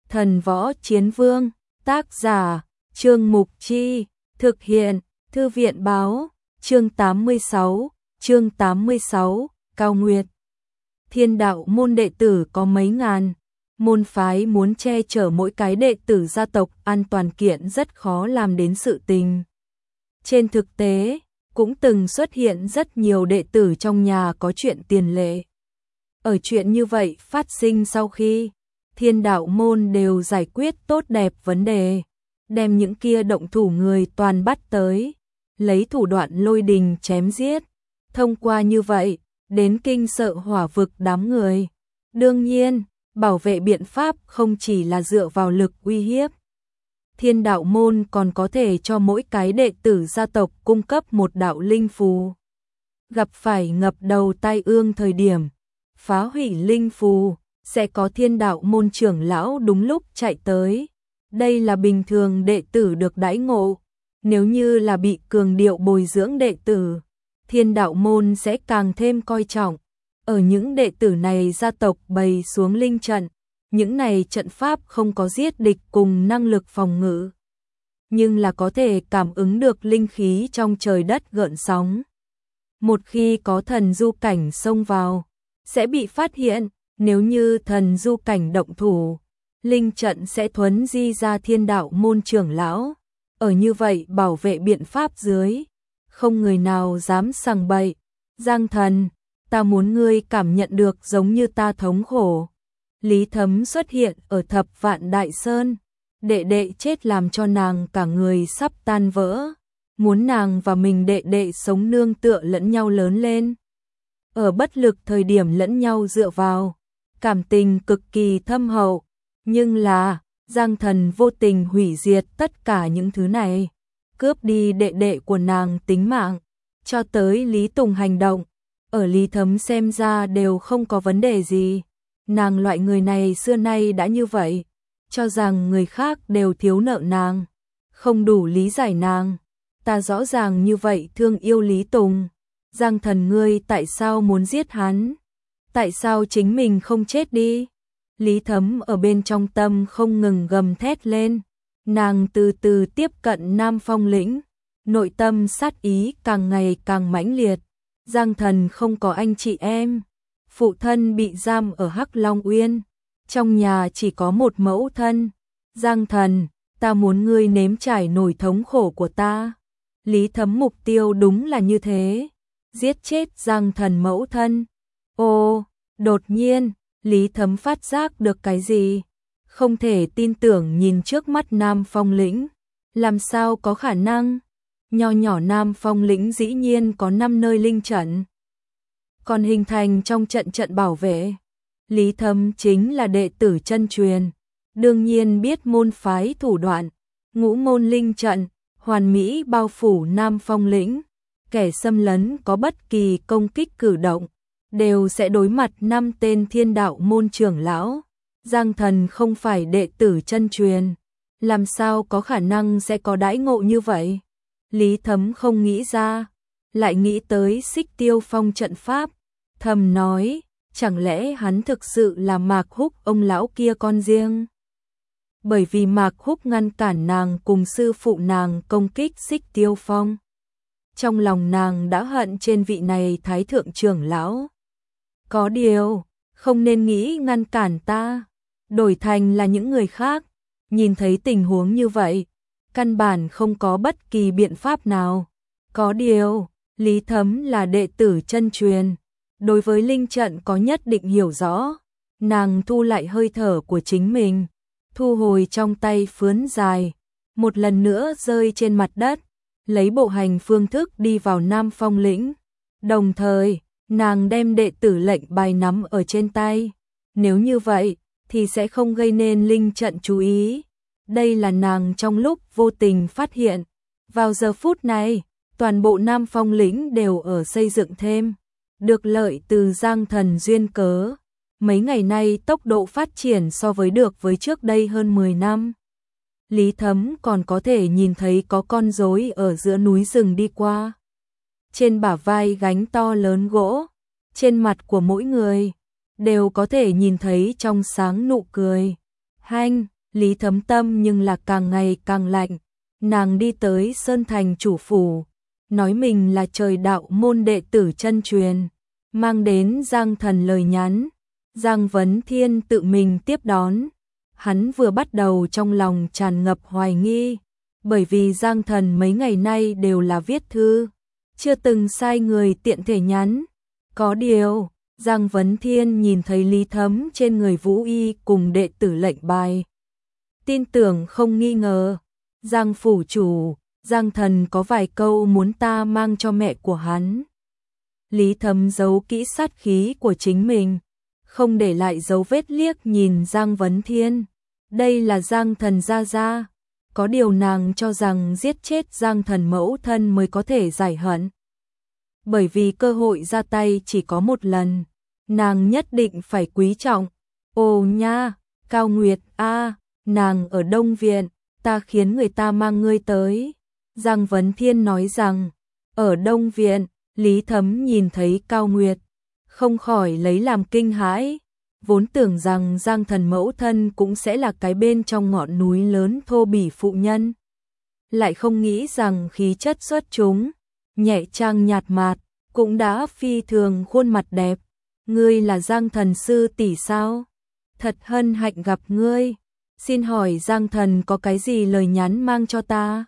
Thần Võ Chiến Vương, tác giả, Trương Mục Chi, thực hiện, Thư viện Báo, chương 86, Cao Nguyệt. Thiên đạo môn đệ tử có mấy ngàn, môn phái muốn che chở mỗi cái đệ tử gia tộc an toàn kiện rất khó làm đến sự tình. Trên thực tế, cũng từng xuất hiện rất nhiều đệ tử trong nhà có chuyện tiền lệ. Ở chuyện như vậy phát sinh sau khi Thiên đạo môn đều giải quyết tốt đẹp vấn đề, đem những kia động thủ người toàn bắt tới, lấy thủ đoạn lôi đình chém giết. Thông qua như vậy, đến kinh sợ hỏa vực đám người. Đương nhiên, bảo vệ biện pháp không chỉ là dựa vào lực uy hiếp. Thiên đạo môn còn có thể cho mỗi cái đệ tử gia tộc cung cấp một đạo linh phù. Gặp phải ngập đầu tai ương thời điểm, phá hủy linh phù, sẽ có thiên đạo môn trưởng lão đúng lúc chạy tới. Đây là bình thường đệ tử được đãi ngộ. Nếu như là bị cường điệu bồi dưỡng đệ tử, thiên đạo môn sẽ càng thêm coi trọng. Ở những đệ tử này gia tộc bày xuống linh trận, những này trận pháp không có giết địch cùng năng lực phòng ngự, nhưng là có thể cảm ứng được linh khí trong trời đất gợn sóng. Một khi có thần du cảnh xông vào, sẽ bị phát hiện. Nếu như thần du cảnh động thủ, linh trận sẽ thuấn di ra thiên đạo môn trưởng lão. Ở như vậy bảo vệ biện pháp dưới, không người nào dám sằng bậy. Giang thần, ta muốn ngươi cảm nhận được giống như ta thống khổ. Lý Thấm xuất hiện ở Thập Vạn Đại Sơn, đệ đệ chết làm cho nàng cả người sắp tan vỡ, muốn nàng và mình đệ đệ sống nương tựa lẫn nhau lớn lên. Ở bất lực thời điểm lẫn nhau dựa vào, cảm tình cực kỳ thâm hậu, nhưng là Giang thần vô tình hủy diệt tất cả những thứ này, cướp đi đệ đệ của nàng tính mạng, cho tới Lý Tùng hành động, ở Lý Thấm xem ra đều không có vấn đề gì. Nàng loại người này xưa nay đã như vậy, cho rằng người khác đều thiếu nợ nàng, không đủ lý giải nàng. Ta rõ ràng như vậy thương yêu Lý Tùng, Giang thần ngươi tại sao muốn giết hắn? Tại sao chính mình không chết đi? Lý Thấm ở bên trong tâm không ngừng gầm thét lên. Nàng từ từ tiếp cận Nam Phong lĩnh, nội tâm sát ý càng ngày càng mãnh liệt. Giang thần không có anh chị em, phụ thân bị giam ở Hắc Long Uyên, trong nhà chỉ có một mẫu thân. Giang thần, ta muốn ngươi nếm trải nỗi thống khổ của ta. Lý Thấm mục tiêu đúng là như thế, giết chết Giang thần mẫu thân. Ô, đột nhiên, Lý Thấm phát giác được cái gì? Không thể tin tưởng nhìn trước mắt Nam Phong lĩnh. Làm sao có khả năng? Nho nhỏ Nam Phong lĩnh dĩ nhiên có 5 nơi linh trận, còn hình thành trong trận bảo vệ. Lý Thấm chính là đệ tử chân truyền, đương nhiên biết môn phái thủ đoạn. Ngũ môn linh trận, hoàn mỹ bao phủ Nam Phong lĩnh. Kẻ xâm lấn có bất kỳ công kích cử động, đều sẽ đối mặt 5 tên thiên đạo môn trưởng lão. Giang thần không phải đệ tử chân truyền, làm sao có khả năng sẽ có đãi ngộ như vậy? Lý Thấm không nghĩ ra, lại nghĩ tới Xích Tiêu Phong trận pháp, thầm nói, chẳng lẽ hắn thực sự là Mạc Húc ông lão kia con riêng? Bởi vì Mạc Húc ngăn cản nàng cùng sư phụ nàng công kích Xích Tiêu Phong. Trong lòng nàng đã hận trên vị này thái thượng trưởng lão. Có điều, không nên nghĩ ngăn cản ta, đổi thành là những người khác. Nhìn thấy tình huống như vậy, căn bản không có bất kỳ biện pháp nào. Có điều, Lý Thấm là đệ tử chân truyền, đối với linh trận có nhất định hiểu rõ. Nàng thu lại hơi thở của chính mình, thu hồi trong tay phướn dài, một lần nữa rơi trên mặt đất, lấy bộ hành phương thức đi vào Nam Phong lĩnh. Đồng thời, nàng đem đệ tử lệnh bài nắm ở trên tay. Nếu như vậy, thì sẽ không gây nên linh trận chú ý. Đây là nàng trong lúc vô tình phát hiện. Vào giờ phút này, toàn bộ Nam Phong lĩnh đều ở xây dựng thêm. Được lợi từ Giang thần duyên cớ. Mấy ngày nay tốc độ phát triển so với được với trước đây hơn 10 năm. Lý Thấm còn có thể nhìn thấy có con rối ở giữa núi rừng đi qua. Trên bả vai gánh to lớn gỗ, trên mặt của mỗi người đều có thể nhìn thấy trong sáng nụ cười. Hanh, Lý Thấm tâm nhưng là càng ngày càng lạnh. Nàng đi tới Sơn Thành chủ phủ, nói mình là trời đạo môn đệ tử chân truyền, mang đến Giang Thần lời nhắn. Giang Vấn Thiên tự mình tiếp đón. Hắn vừa bắt đầu trong lòng tràn ngập hoài nghi, bởi vì Giang Thần mấy ngày nay đều là viết thư, chưa từng sai người tiện thể nhắn. Có điều, Giang Vấn Thiên nhìn thấy Lý Thấm trên người Vũ Y cùng đệ tử lệnh bài, tin tưởng không nghi ngờ. Giang phủ chủ, Giang Thần có vài câu muốn ta mang cho mẹ của hắn. Lý Thấm giấu kỹ sát khí của chính mình, không để lại dấu vết, liếc nhìn Giang Vấn Thiên. Đây là Giang Thần gia gia. Có điều nàng cho rằng giết chết Giang Thần mẫu thân mới có thể giải hận. Bởi vì cơ hội ra tay chỉ có một lần, nàng nhất định phải quý trọng. Ồ nha, Cao Nguyệt a, nàng ở Đông Viện, ta khiến người ta mang ngươi tới. Giang Vấn Thiên nói rằng, ở Đông Viện. Lý Thấm nhìn thấy Cao Nguyệt, không khỏi lấy làm kinh hãi. Vốn tưởng rằng Giang Thần mẫu thân cũng sẽ là cái bên trong ngọn núi lớn thô bỉ phụ nhân, lại không nghĩ rằng khí chất xuất chúng, nhẹ trang nhạt mạt, cũng đã phi thường khuôn mặt đẹp. Ngươi là Giang Thần sư tỷ sao? Thật hân hạnh gặp ngươi. Xin hỏi Giang Thần có cái gì lời nhắn mang cho ta?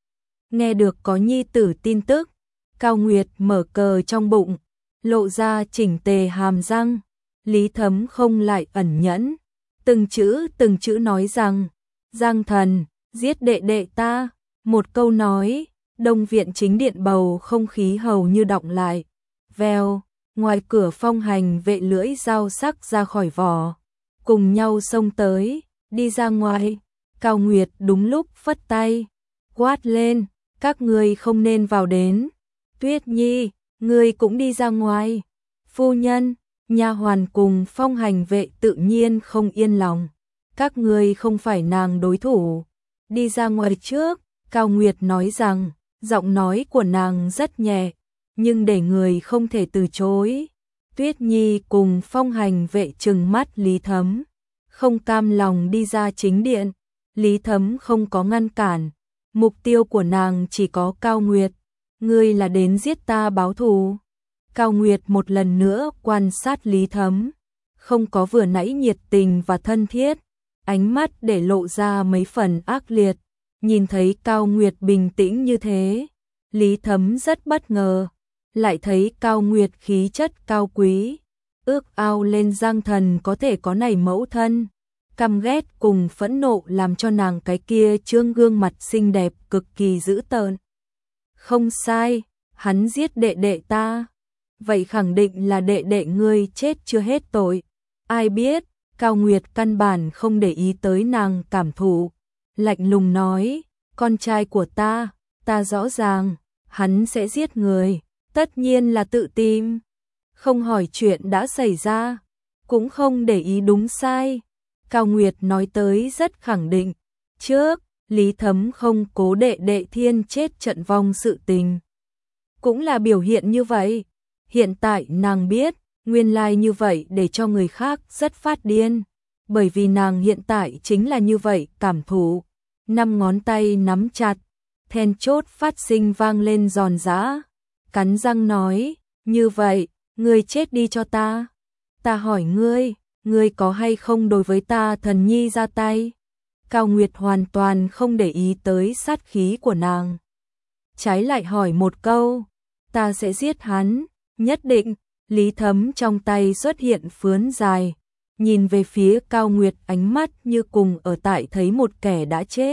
Nghe được có nhi tử tin tức, Cao Nguyệt mở cờ trong bụng, lộ ra chỉnh tề hàm răng. Lý Thấm không lại ẩn nhẫn, từng chữ nói rằng, Giang Thần, giết đệ đệ ta. Một câu nói, Đông Viện chính điện bầu không khí hầu như đọng lại. Vèo, ngoài cửa Phong Hành vệ lưỡi dao sắc ra khỏi vỏ, cùng nhau xông tới, đi ra ngoài. Cao Nguyệt đúng lúc phất tay, quát lên, các ngươi không nên vào đến. Tuyết Nhi, ngươi cũng đi ra ngoài. Phu nhân, nha hoàn cùng Phong Hành vệ tự nhiên không yên lòng. Các ngươi không phải nàng đối thủ. Đi ra ngoài trước. Cao Nguyệt nói rằng, giọng nói của nàng rất nhẹ, nhưng để người không thể từ chối. Tuyết Nhi cùng Phong Hành vệ trừng mắt Lý Thấm, không cam lòng đi ra chính điện. Lý Thấm không có ngăn cản, mục tiêu của nàng chỉ có Cao Nguyệt. Ngươi là đến giết ta báo thù. Cao Nguyệt một lần nữa quan sát Lý Thấm, không có vừa nãy nhiệt tình và thân thiết, ánh mắt để lộ ra mấy phần ác liệt. Nhìn thấy Cao Nguyệt bình tĩnh như thế, Lý Thấm rất bất ngờ, lại thấy Cao Nguyệt khí chất cao quý, ước ao lên Giang Thần có thể có này mẫu thân. Căm ghét cùng phẫn nộ làm cho nàng cái kia trương gương mặt xinh đẹp cực kỳ dữ tợn. Không sai, hắn giết đệ đệ ta. Vậy khẳng định là đệ đệ ngươi chết chưa hết tội. Ai biết, Cao Nguyệt căn bản không để ý tới nàng cảm thụ, lạnh lùng nói, con trai của ta rõ ràng, hắn sẽ giết người, tất nhiên là tự tìm. Không hỏi chuyện đã xảy ra, cũng không để ý đúng sai. Cao Nguyệt nói tới rất khẳng định, trước, Lý Thấm không cố đệ đệ Thiên chết trận vong sự tình. Cũng là biểu hiện như vậy. Hiện tại nàng biết, nguyên lai như vậy để cho người khác rất phát điên. Bởi vì nàng hiện tại chính là như vậy cảm thụ. 5 ngón tay nắm chặt, then chốt phát sinh vang lên giòn giã. Cắn răng nói, như vậy, ngươi chết đi cho ta. Ta hỏi ngươi có hay không đối với ta Thần Nhi ra tay? Cao Nguyệt hoàn toàn không để ý tới sát khí của nàng. Trái lại hỏi một câu, ta sẽ giết hắn, nhất định. Lý Thấm trong tay xuất hiện phướn dài, nhìn về phía Cao Nguyệt, ánh mắt như cùng ở tại thấy một kẻ đã chết.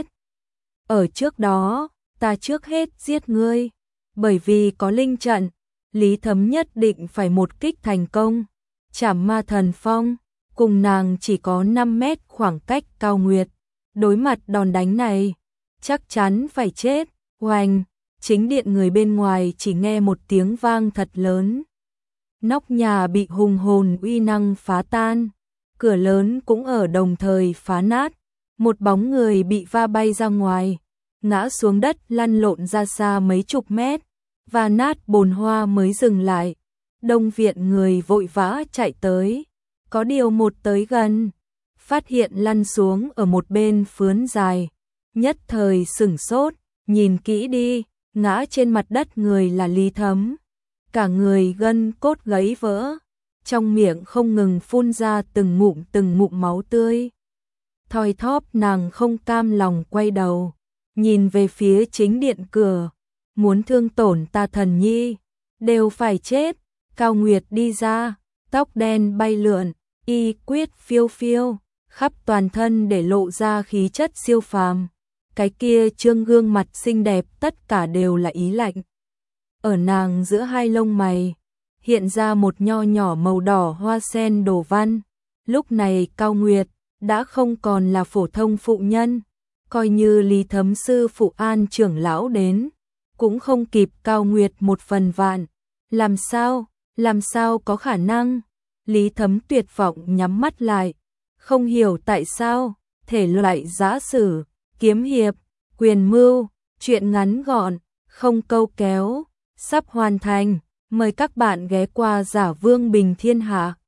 Ở trước đó, ta trước hết giết ngươi, bởi vì có linh trận, Lý Thấm nhất định phải một kích thành công. Trảm Ma Thần Phong, cùng nàng chỉ có 5 mét khoảng cách. Cao Nguyệt đối mặt đòn đánh này, chắc chắn phải chết. Oanh, chính điện người bên ngoài chỉ nghe một tiếng vang thật lớn. Nóc nhà bị hùng hồn uy năng phá tan, cửa lớn cũng ở đồng thời phá nát. Một bóng người bị va bay ra ngoài, ngã xuống đất lăn lộn ra xa mấy chục mét, và nát bồn hoa mới dừng lại. Đông Viện người vội vã chạy tới, có điều một tới gần, phát hiện lăn xuống ở một bên phướn dài, nhất thời sửng sốt, nhìn kỹ đi, ngã trên mặt đất người là Lý Thấm, cả người gân cốt gãy vỡ, trong miệng không ngừng phun ra từng ngụm máu tươi. Thoi thóp nàng không cam lòng quay đầu, nhìn về phía chính điện cửa, muốn thương tổn ta thần nhi, đều phải chết. Cao Nguyệt đi ra, tóc đen bay lượn, y quyết phiêu phiêu, khắp toàn thân để lộ ra khí chất siêu phàm. Cái kia trương gương mặt xinh đẹp tất cả đều là ý lạnh. Ở nàng giữa hai lông mày, hiện ra một nho nhỏ màu đỏ hoa sen đồ văn. Lúc này Cao Nguyệt đã không còn là phổ thông phụ nhân, coi như Lý Thấm sư phụ An trưởng lão đến, cũng không kịp Cao Nguyệt một phần vạn. Làm sao có khả năng? Lý Thấm tuyệt vọng nhắm mắt lại, không hiểu tại sao, thể loại giã sử, kiếm hiệp, quyền mưu, truyện ngắn gọn, không câu kéo, sắp hoàn thành, mời các bạn ghé qua Giả Vương Bình Thiên Hạ.